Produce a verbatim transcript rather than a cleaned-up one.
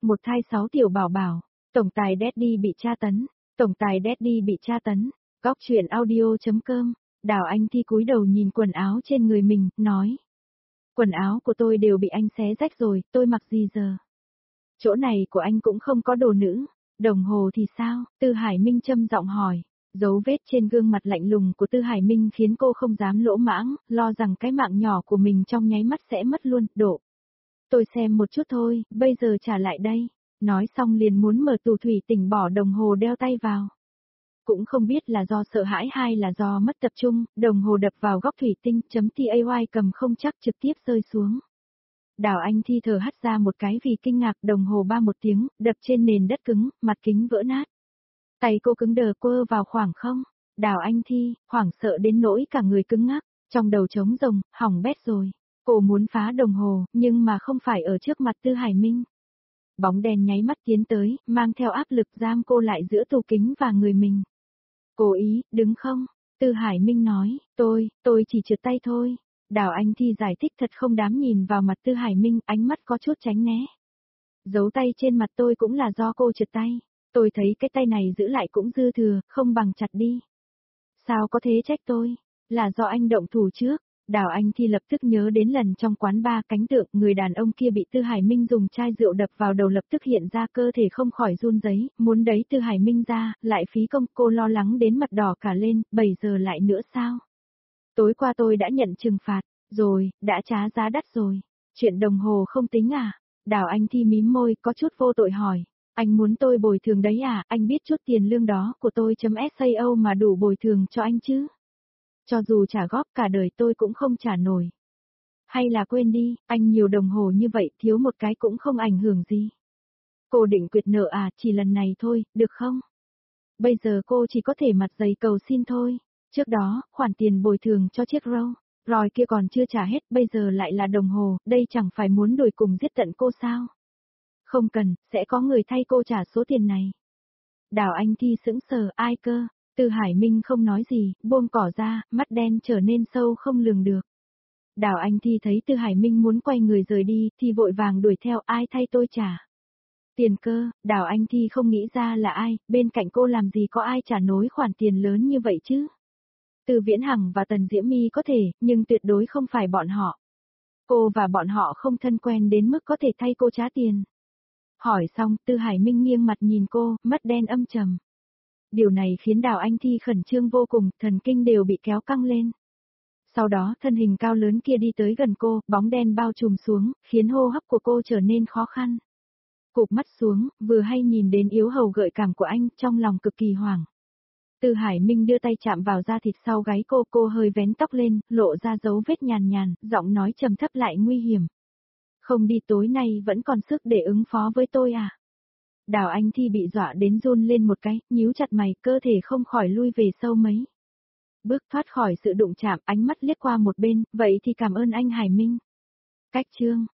một thai sáu tiểu bảo bảo, tổng tài Daddy bị tra tấn, tổng tài Daddy bị tra tấn, góc chuyện audio.com, Đào Anh Thi cúi đầu nhìn quần áo trên người mình, nói. Quần áo của tôi đều bị anh xé rách rồi, tôi mặc gì giờ? Chỗ này của anh cũng không có đồ nữ, đồng hồ thì sao? Tư Hải Minh châm giọng hỏi. Dấu vết trên gương mặt lạnh lùng của Tư Hải Minh khiến cô không dám lỗ mãng, lo rằng cái mạng nhỏ của mình trong nháy mắt sẽ mất luôn, độ. Tôi xem một chút thôi, bây giờ trả lại đây. Nói xong liền muốn mở tủ thủy tinh bỏ đồng hồ đeo tay vào. Cũng không biết là do sợ hãi hay là do mất tập trung, đồng hồ đập vào góc thủy tinh, chấm tay cầm không chắc trực tiếp rơi xuống. Đào Anh Thi thở hắt ra một cái vì kinh ngạc, đồng hồ ba một tiếng, đập trên nền đất cứng, mặt kính vỡ nát. Tay cô cứng đờ quơ vào khoảng không. Đào Anh Thi, hoảng sợ đến nỗi cả người cứng ngắc, trong đầu trống rồng, hỏng bét rồi. Cô muốn phá đồng hồ, nhưng mà không phải ở trước mặt Tư Hải Minh. Bóng đèn nháy mắt tiến tới, mang theo áp lực giam cô lại giữa tủ kính và người mình. Cố ý, đứng không? Tư Hải Minh nói, tôi, tôi chỉ trượt tay thôi. Đào Anh Thi giải thích thật không dám nhìn vào mặt Tư Hải Minh, ánh mắt có chút tránh né. Dấu tay trên mặt tôi cũng là do cô trượt tay. Tôi thấy cái tay này giữ lại cũng dư thừa, không bằng chặt đi. Sao có thế trách tôi? Là do anh động thủ trước. Đào Anh Thi lập tức nhớ đến lần trong quán bar cánh tượng, người đàn ông kia bị Tư Hải Minh dùng chai rượu đập vào đầu, lập tức hiện ra cơ thể không khỏi run rẩy, muốn đẩy Tư Hải Minh ra, lại phí công, cô lo lắng đến mặt đỏ cả lên, bảy giờ lại nữa sao? Tối qua tôi đã nhận trừng phạt, rồi, đã trả giá đắt rồi. Chuyện đồng hồ không tính à? Đào Anh Thi mím môi, có chút vô tội hỏi. Anh muốn tôi bồi thường đấy à, anh biết chút tiền lương đó của tôi chấm sao mà đủ bồi thường cho anh chứ? Cho dù trả góp cả đời tôi cũng không trả nổi. Hay là quên đi, anh nhiều đồng hồ như vậy thiếu một cái cũng không ảnh hưởng gì. Cô định quyệt nợ à, chỉ lần này thôi, được không? Bây giờ cô chỉ có thể mặt dày cầu xin thôi. Trước đó, khoản tiền bồi thường cho chiếc Rolls Royce kia còn chưa trả hết, bây giờ lại là đồng hồ, đây chẳng phải muốn đuổi cùng giết tận cô sao? Không cần, sẽ có người thay cô trả số tiền này. Đào Anh Thi sững sờ, ai cơ? Tư Hải Minh không nói gì, buông cỏ ra, mắt đen trở nên sâu không lường được. Đào Anh Thi thấy Tư Hải Minh muốn quay người rời đi, thì vội vàng đuổi theo, ai thay tôi trả. Tiền cơ, Đào Anh Thi không nghĩ ra là ai, bên cạnh cô làm gì có ai trả nổi khoản tiền lớn như vậy chứ. Từ Viễn Hằng và Tần Diễm My có thể, nhưng tuyệt đối không phải bọn họ. Cô và bọn họ không thân quen đến mức có thể thay cô trả tiền. Hỏi xong, Tư Hải Minh nghiêng mặt nhìn cô, mắt đen âm trầm. Điều này khiến Đào Anh Thi khẩn trương vô cùng, thần kinh đều bị kéo căng lên. Sau đó thân hình cao lớn kia đi tới gần cô, bóng đen bao trùm xuống, khiến hô hấp của cô trở nên khó khăn. Cụp mắt xuống, vừa hay nhìn đến yếu hầu gợi cảm của anh, trong lòng cực kỳ hoảng. Tư Hải Minh đưa tay chạm vào da thịt sau gáy cô, cô hơi vén tóc lên, lộ ra dấu vết nhàn nhàn, giọng nói trầm thấp lại nguy hiểm. Không đi tối nay vẫn còn sức để ứng phó với tôi à? Đào Anh Thi bị dọa đến run lên một cái, nhíu chặt mày, cơ thể không khỏi lui về sâu mấy. Bước thoát khỏi sự đụng chạm, ánh mắt liếc qua một bên, vậy thì cảm ơn anh Hải Minh. Cách chương